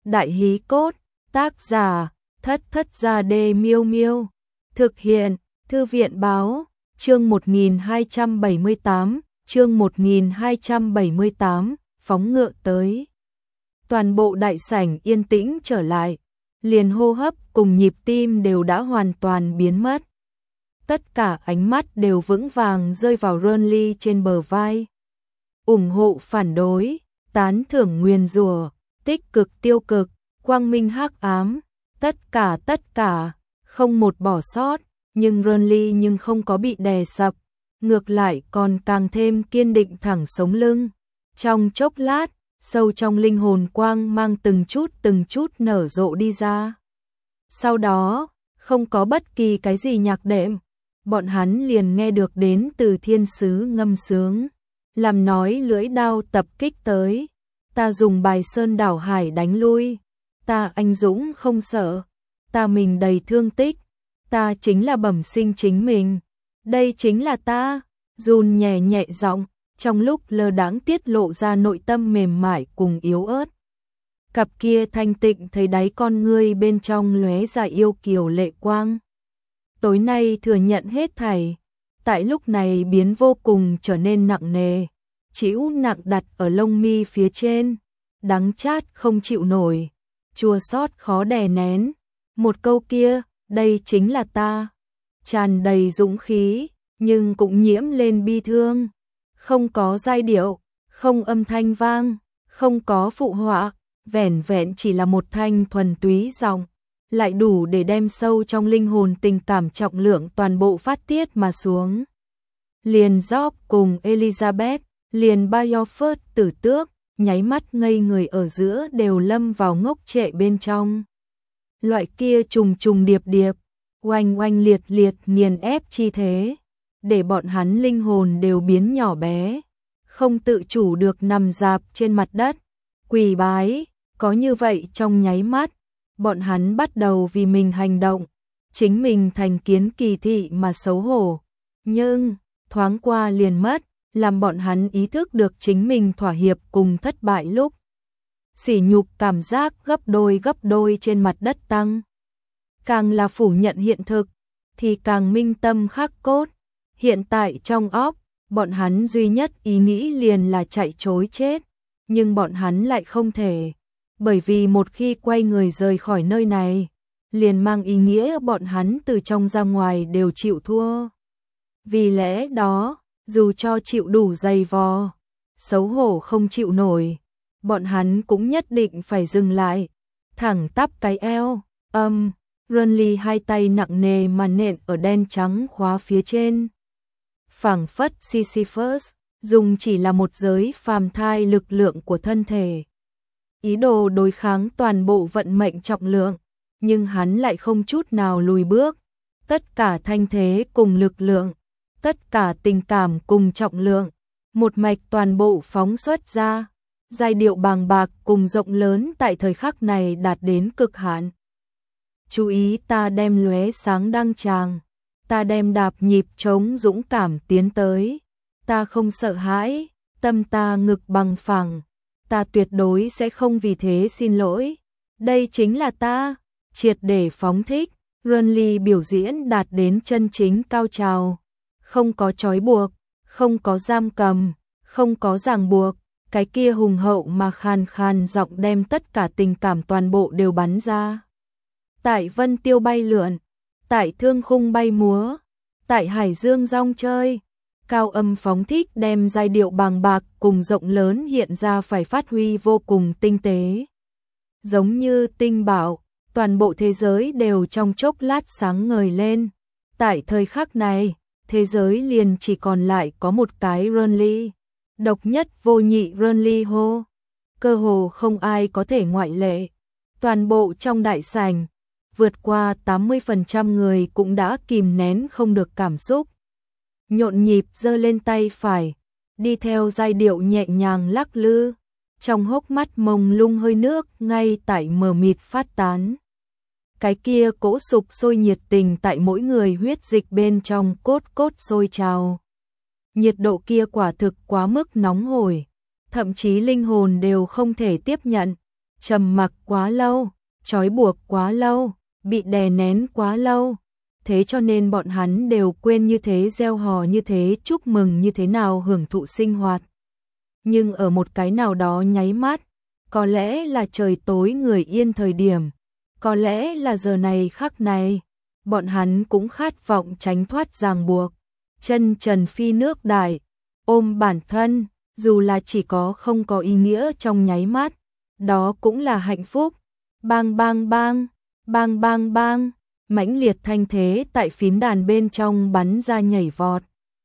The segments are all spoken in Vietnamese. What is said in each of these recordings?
Đại hí cốt, tác giả, Thất Thất Gia Đê Miêu Miêu. Thực hiện, Thư viện báo, chương 1278, chương 1278, phóng ngựa tới. Toàn bộ đại sảnh yên tĩnh trở lại, liền hô hấp cùng nhịp tim đều đã hoàn toàn biến mất. Tất cả ánh mắt đều vững vàng rơi vào Renly trên bờ vai. Ủng hộ phản đối, tán thưởng nguyền rủa, tích cực tiêu cực, quang minh hắc ám, tất cả, không một bỏ sót, nhưng Renly không có bị đè sập, ngược lại còn càng thêm kiên định thẳng sống lưng. Trong chốc lát, sâu trong linh hồn quang mang từng chút nở rộ đi ra. Sau đó, không có bất kỳ cái gì nhạc đệm, bọn hắn liền nghe được đến từ thiên sứ ngâm sướng, làm nói lưỡi đao tập kích tới, ta dùng bài sơn đảo hải đánh lui, ta anh dũng không sợ, ta mình đầy thương tích, ta chính là bẩm sinh chính mình, đây chính là ta, run nhẹ nhẹ giọng, trong lúc lơ đãng tiết lộ ra nội tâm mềm mại cùng yếu ớt. Cặp kia thanh tịnh thấy đáy con ngươi bên trong lóe ra yêu kiều lệ quang. Tối nay thừa nhận hết thảy, tại lúc này biến vô cùng trở nên nặng nề, chịu nặng đặt ở lông mi phía trên, đắng chát không chịu nổi, chua xót khó đè nén. Một câu kia, đây chính là ta, tràn đầy dũng khí, nhưng cũng nhiễm lên bi thương. Không có giai điệu, không âm thanh vang, không có phụ họa, vẻn vẹn chỉ là một thanh thuần túy giọng, lại đủ để đem sâu trong linh hồn tình cảm trọng lượng toàn bộ phát tiết mà xuống. Liền Job cùng Elizabeth, liền Bayofert tử tước, nháy mắt ngây người ở giữa đều lâm vào ngốc trệ bên trong. Loại kia trùng điệp điệp, oanh oanh liệt liệt nghiền ép chi thế, để bọn hắn linh hồn đều biến nhỏ bé, không tự chủ được nằm rạp trên mặt đất, quỳ bái. Có như vậy trong nháy mắt, bọn hắn bắt đầu vì mình hành động, chính mình thành kiến kỳ thị mà xấu hổ, nhưng thoáng qua liền mất, làm bọn hắn ý thức được chính mình thỏa hiệp cùng thất bại lúc. Sỉ nhục cảm giác gấp đôi trên mặt đất tăng. Càng là phủ nhận hiện thực, thì càng minh tâm khắc cốt. Hiện tại trong óc, bọn hắn duy nhất ý nghĩ liền là chạy trối chết, nhưng bọn hắn lại không thể. Bởi vì một khi quay người rời khỏi nơi này, liền mang ý nghĩa bọn hắn từ trong ra ngoài đều chịu thua. Vì lẽ đó, dù cho chịu đủ dày vò, xấu hổ không chịu nổi, bọn hắn cũng nhất định phải dừng lại, thẳng tắp cái eo, Renly hai tay nặng nề mà nện ở đen trắng khóa phía trên. Phảng phất Sisyphus, dùng chỉ là một giới phàm thai lực lượng của thân thể. Ý đồ đối kháng toàn bộ vận mệnh trọng lượng, nhưng hắn lại không chút nào lùi bước. Tất cả thanh thế cùng lực lượng, tất cả tình cảm cùng trọng lượng, một mạch toàn bộ phóng xuất ra. Giai điệu bàng bạc cùng rộng lớn tại thời khắc này đạt đến cực hạn. Chú ý ta đem lóe sáng đăng tràng, ta đem đạp nhịp trống dũng cảm tiến tới, ta không sợ hãi, tâm ta ngực bằng phẳng, ta tuyệt đối sẽ không vì thế xin lỗi. Đây chính là ta, triệt để phóng thích. Renly biểu diễn đạt đến chân chính cao trào, không có trói buộc, không có giam cầm, không có ràng buộc, cái kia hùng hậu mà khàn khàn giọng đem tất cả tình cảm toàn bộ đều bắn ra. Tại vân tiêu bay lượn, tại thương khung bay múa, tại hải dương rong chơi, cao âm phóng thích đem giai điệu bàng bạc cùng rộng lớn hiện ra phải phát huy vô cùng tinh tế. Giống như tinh bảo, toàn bộ thế giới đều trong chốc lát sáng ngời lên. Tại thời khắc này, thế giới liền chỉ còn lại có một cái Renly, độc nhất vô nhị Renly hô. Cơ hồ không ai có thể ngoại lệ. Toàn bộ trong đại sảnh, vượt qua 80% người cũng đã kìm nén không được cảm xúc. Nhộn nhịp giơ lên tay phải, đi theo giai điệu nhẹ nhàng lắc lư, trong hốc mắt mông lung hơi nước ngay tại mờ mịt phát tán. Cái kia cỗ sục sôi nhiệt tình tại mỗi người huyết dịch bên trong cốt sôi trào. Nhiệt độ kia quả thực quá mức nóng hổi, thậm chí linh hồn đều không thể tiếp nhận, trầm mặc quá lâu, trói buộc quá lâu, bị đè nén quá lâu. Thế cho nên bọn hắn đều quên như thế gieo hò, như thế chúc mừng, như thế nào hưởng thụ sinh hoạt. Nhưng ở một cái nào đó nháy mắt, có lẽ là trời tối người yên thời điểm, có lẽ là giờ này khắc này, bọn hắn cũng khát vọng tránh thoát ràng buộc, chân trần phi nước đại, ôm bản thân, dù là chỉ có không có ý nghĩa trong nháy mắt, đó cũng là hạnh phúc. Bang bang bang, bang bang bang, mãnh liệt thanh thế tại phím đàn bên trong bắn ra nhảy vọt.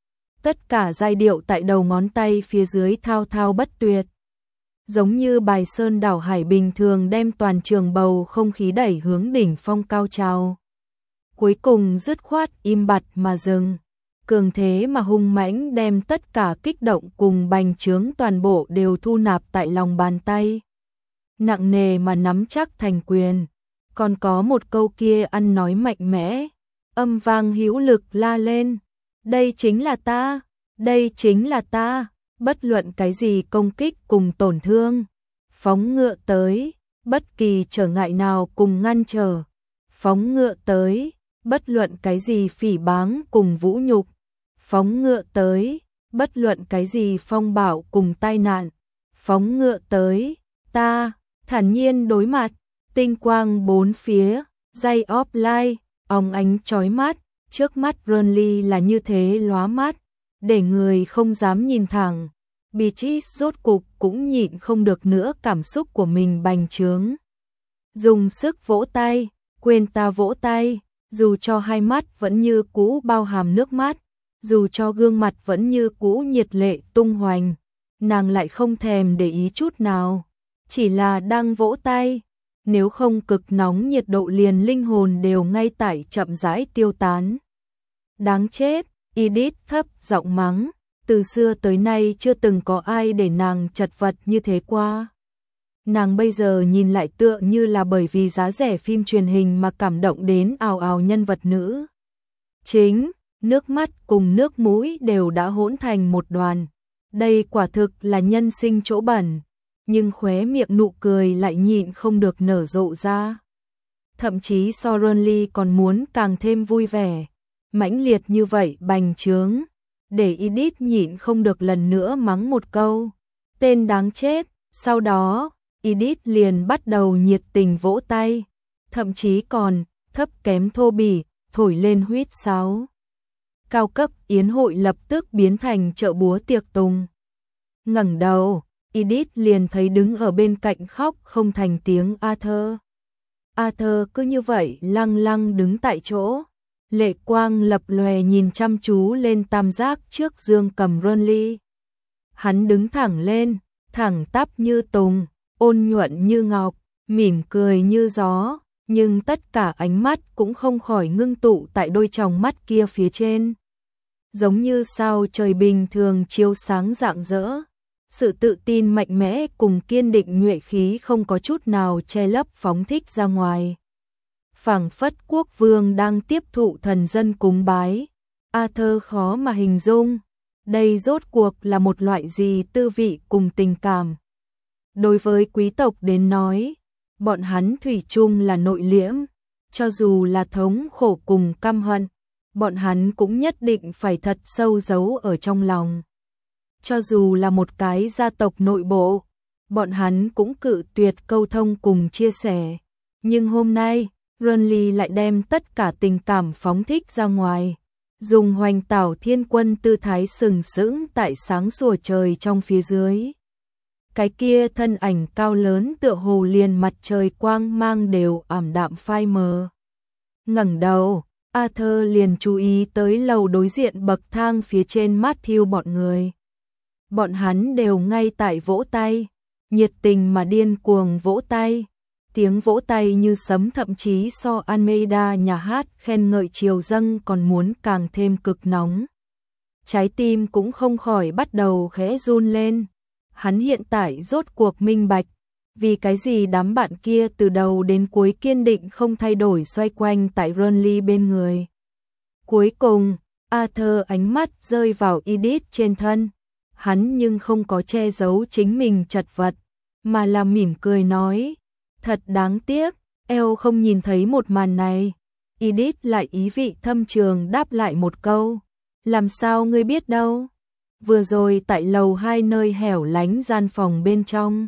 Tất cả giai điệu tại đầu ngón tay phía dưới thao thao bất tuyệt. Giống như bài sơn đảo hải bình thường đem toàn trường bầu không khí đẩy hướng đỉnh phong cao trào. Cuối cùng dứt khoát im bặt mà dừng. Cường thế mà hung mãnh đem tất cả kích động cùng bành trướng toàn bộ đều thu nạp tại lòng bàn tay. Nặng nề mà nắm chắc thành quyền. Còn có một câu kia ăn nói mạnh mẽ, âm vang hữu lực la lên. Đây chính là ta, đây chính là ta, bất luận cái gì công kích cùng tổn thương. Phóng ngựa tới, bất kỳ trở ngại nào cùng ngăn trở. Phóng ngựa tới, bất luận cái gì phỉ báng cùng vũ nhục. Phóng ngựa tới, bất luận cái gì phong bạo cùng tai nạn. Phóng ngựa tới, ta, thản nhiên đối mặt, tinh quang bốn phía, dây offline, óng ánh chói mắt, trước mắt Burnley là như thế lóa mắt, để người không dám nhìn thẳng. Beatrice rốt cục cũng nhịn không được nữa cảm xúc của mình bành trướng. Dùng sức vỗ tay, quên ta vỗ tay, dù cho hai mắt vẫn như cũ bao hàm nước mắt, dù cho gương mặt vẫn như cũ nhiệt lệ tung hoành, nàng lại không thèm để ý chút nào, chỉ là đang vỗ tay, nếu không cực nóng nhiệt độ liền linh hồn đều ngay tại chậm rãi tiêu tán. Đáng chết, Edith thấp giọng mắng, từ xưa tới nay chưa từng có ai để nàng chật vật như thế qua. Nàng bây giờ nhìn lại tựa như là bởi vì giá rẻ phim truyền hình mà cảm động đến ào ào nhân vật nữ chính, nước mắt cùng nước mũi đều đã hỗn thành một đoàn. Đây quả thực là nhân sinh chỗ bẩn, nhưng khóe miệng nụ cười lại nhịn không được nở rộ ra. Thậm chí so Burnley còn muốn càng thêm vui vẻ, mãnh liệt như vậy bành trướng, để Edith nhịn không được lần nữa mắng một câu, tên đáng chết. Sau đó, Edith liền bắt đầu nhiệt tình vỗ tay, thậm chí còn thấp kém thô bỉ, thổi lên huýt sáo. Cao cấp yến hội lập tức biến thành chợ búa tiệc tùng. Ngẩng đầu, Edith liền thấy đứng ở bên cạnh khóc không thành tiếng Arthur. Arthur cứ như vậy lăng lăng đứng tại chỗ, lệ quang lập lòe nhìn chăm chú lên tam giác trước dương cầm Burnley. Hắn đứng thẳng lên, thẳng tắp như tùng, ôn nhuận như ngọc, mỉm cười như gió, nhưng tất cả ánh mắt cũng không khỏi ngưng tụ tại đôi tròng mắt kia phía trên. Giống như sao trời bình thường chiếu sáng rạng rỡ, sự tự tin mạnh mẽ cùng kiên định nhuệ khí không có chút nào che lấp phóng thích ra ngoài. Phảng phất quốc vương đang tiếp thụ thần dân cúng bái. Arthur khó mà hình dung, đây rốt cuộc là một loại gì tư vị cùng tình cảm. Đối với quý tộc đến nói, bọn hắn thủy chung là nội liễm, cho dù là thống khổ cùng căm hận, bọn hắn cũng nhất định phải thật sâu giấu ở trong lòng. Cho dù là một cái gia tộc nội bộ, bọn hắn cũng cự tuyệt câu thông cùng chia sẻ. Nhưng hôm nay, Burnley lại đem tất cả tình cảm phóng thích ra ngoài, dùng hoành tảo thiên quân tư thái sừng sững tại sáng sủa trời trong phía dưới. Cái kia thân ảnh cao lớn tựa hồ liền mặt trời quang mang đều ảm đạm phai mờ. Ngẩng đầu, Arthur liền chú ý tới lầu đối diện bậc thang phía trên Matthew bọn người. Bọn hắn đều ngay tại vỗ tay, nhiệt tình mà điên cuồng vỗ tay. Tiếng vỗ tay như sấm, thậm chí so Almeida nhà hát khen ngợi triều dâng còn muốn càng thêm cực nóng. Trái tim cũng không khỏi bắt đầu khẽ run lên. Hắn hiện tại rốt cuộc minh bạch, vì cái gì đám bạn kia từ đầu đến cuối kiên định không thay đổi xoay quanh tại Burnley bên người. Cuối cùng, Arthur ánh mắt rơi vào Edith trên thân. Hắn nhưng không có che giấu chính mình chật vật, mà là mỉm cười nói, Thật đáng tiếc, Elle không nhìn thấy một màn này. Edith lại ý vị thâm trường đáp lại một câu. Làm sao ngươi biết đâu? Vừa rồi tại lầu 2 nơi hẻo lánh gian phòng bên trong.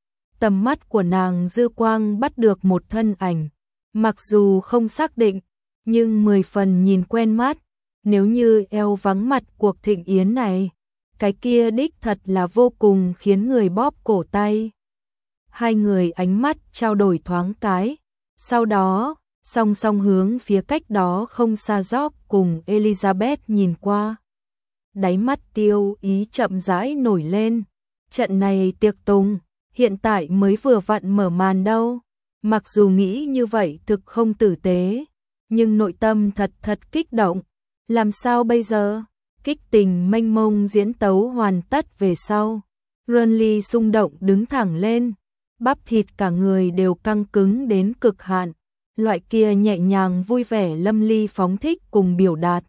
Tầm mắt của nàng dư quang bắt được một thân ảnh. Mặc dù không xác định, nhưng 10 phần nhìn quen mắt. Nếu như Elle vắng mặt cuộc thịnh yến này, cái kia đích thật là vô cùng khiến người bóp cổ tay. Hai người ánh mắt trao đổi thoáng cái. Sau đó, song song hướng phía cách đó không xa Job cùng Elizabeth nhìn qua. Đáy mắt Tiêu Ý chậm rãi nổi lên. Trận này tiệc tùng, hiện tại mới vừa vặn mở màn đâu. Mặc dù nghĩ như vậy thực không tử tế, nhưng nội tâm thật kích động. Làm sao bây giờ? Kích tình mênh mông diễn tấu hoàn tất về sau. Renly xung động đứng thẳng lên. Bắp thịt cả người đều căng cứng đến cực hạn. Loại kia nhẹ nhàng vui vẻ lâm ly phóng thích cùng biểu đạt.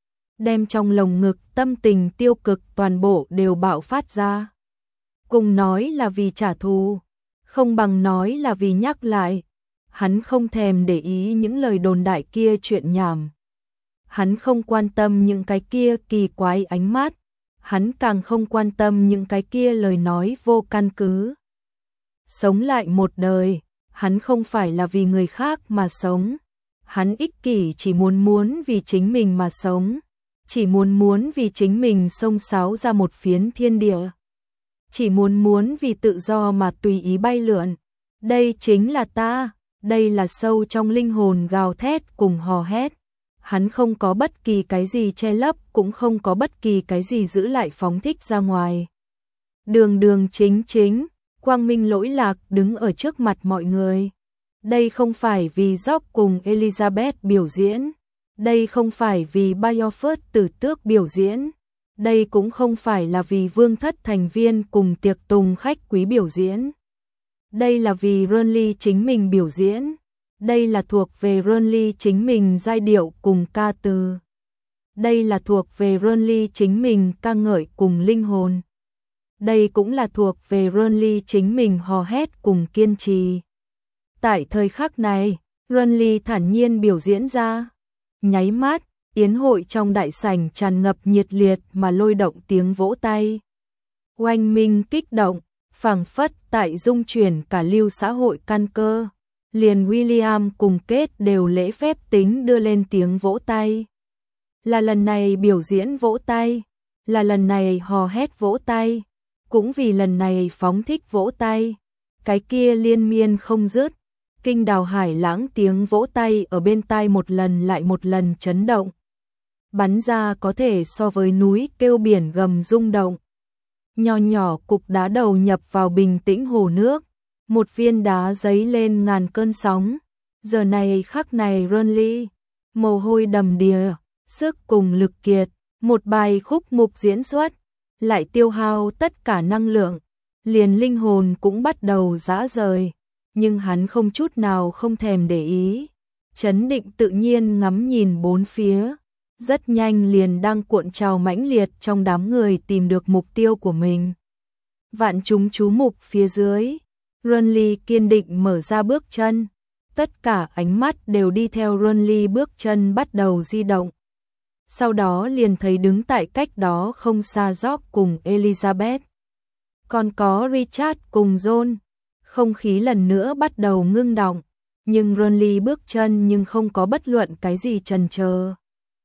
Đem trong lồng ngực tâm tình tiêu cực toàn bộ đều bạo phát ra. Cùng nói là vì trả thù, không bằng nói là vì nhắc lại. Hắn không thèm để ý những lời đồn đại kia chuyện nhảm. Hắn không quan tâm những cái kia kỳ quái ánh mắt. Hắn càng không quan tâm những cái kia lời nói vô căn cứ. Sống lại một đời, hắn không phải là vì người khác mà sống. Hắn ích kỷ chỉ muốn vì chính mình mà sống. Chỉ muốn vì chính mình xông xáo ra một phiến thiên địa. Chỉ muốn vì tự do mà tùy ý bay lượn. Đây chính là ta, đây là sâu trong linh hồn gào thét cùng hò hét. Hắn không có bất kỳ cái gì che lấp, cũng không có bất kỳ cái gì giữ lại phóng thích ra ngoài. Đường chính, quang minh lỗi lạc đứng ở trước mặt mọi người. Đây không phải vì Job cùng Elizabeth biểu diễn. Đây không phải vì Beaufort tử tước biểu diễn. Đây cũng không phải là vì vương thất thành viên cùng tiệc tùng khách quý biểu diễn. Đây là vì Renly chính mình biểu diễn. Đây là thuộc về Renly chính mình giai điệu cùng ca từ. Đây là thuộc về Renly chính mình ca ngợi cùng linh hồn. Đây cũng là thuộc về Renly chính mình hò hét cùng kiên trì. Tại thời khắc này, Renly thản nhiên biểu diễn ra. Nháy mắt, yến hội trong đại sảnh tràn ngập nhiệt liệt mà lôi động tiếng vỗ tay. Oanh minh kích động, phảng phất tại dung chuyển cả lưu xã hội căn cơ. Liền William cùng Kate đều lễ phép tính đưa lên tiếng vỗ tay. Là lần này biểu diễn vỗ tay, là lần này hò hét vỗ tay, cũng vì lần này phóng thích vỗ tay. Cái kia liên miên không dứt, kinh đào hải lãng tiếng vỗ tay ở bên tai một lần lại một lần chấn động. Bắn ra có thể so với núi kêu biển gầm rung động. Nho nhỏ cục đá đầu nhập vào bình tĩnh hồ nước. Một viên đá giấy lên ngàn cơn sóng. Giờ này khắc này Renly, mồ hôi đầm đìa, sức cùng lực kiệt, một bài khúc mục diễn xuất, lại tiêu hao tất cả năng lượng, liền linh hồn cũng bắt đầu rã rời, nhưng hắn không chút nào không thèm để ý, trấn định tự nhiên ngắm nhìn bốn phía, rất nhanh liền đang cuộn trào mãnh liệt trong đám người tìm được mục tiêu của mình. Vạn chúng chú mục phía dưới, Renly kiên định mở ra bước chân, tất cả ánh mắt đều đi theo Renly bước chân bắt đầu di động. Sau đó liền thấy đứng tại cách đó không xa Job cùng Elizabeth. Còn có Richard cùng John. Không khí lần nữa bắt đầu ngưng đọng, nhưng Renly bước chân nhưng không có bất luận cái gì chần chờ.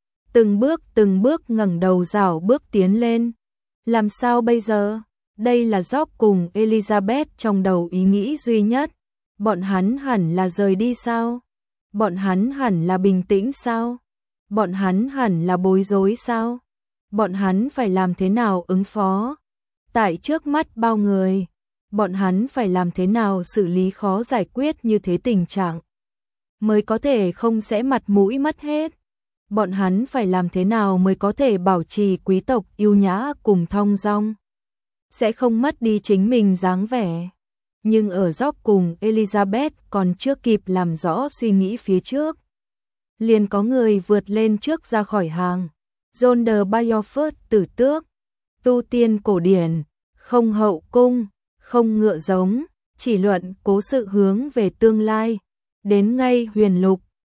Từng bước ngẩng đầu rảo bước tiến lên. Làm sao bây giờ? Đây là Job cùng Elizabeth trong đầu ý nghĩ duy nhất. Bọn hắn hẳn là rời đi sao? Bọn hắn hẳn là bình tĩnh sao? Bọn hắn hẳn là bối rối sao? Bọn hắn phải làm thế nào ứng phó? Tại trước mắt bao người, bọn hắn phải làm thế nào xử lý khó giải quyết như thế tình trạng? Mới có thể không sẽ mặt mũi mất hết. Bọn hắn phải làm thế nào mới có thể bảo trì quý tộc yêu nhã cùng thong dong? Sẽ không mất đi chính mình dáng vẻ. Nhưng ở Job cùng Elizabeth còn chưa kịp làm rõ suy nghĩ phía trước. Liền có người vượt lên trước ra khỏi hàng. John de Beaufort tử tước, tu tiên cổ điển, không hậu cung, không ngựa giống, chỉ luận cố sự hướng về tương lai. Đến ngay huyền lục,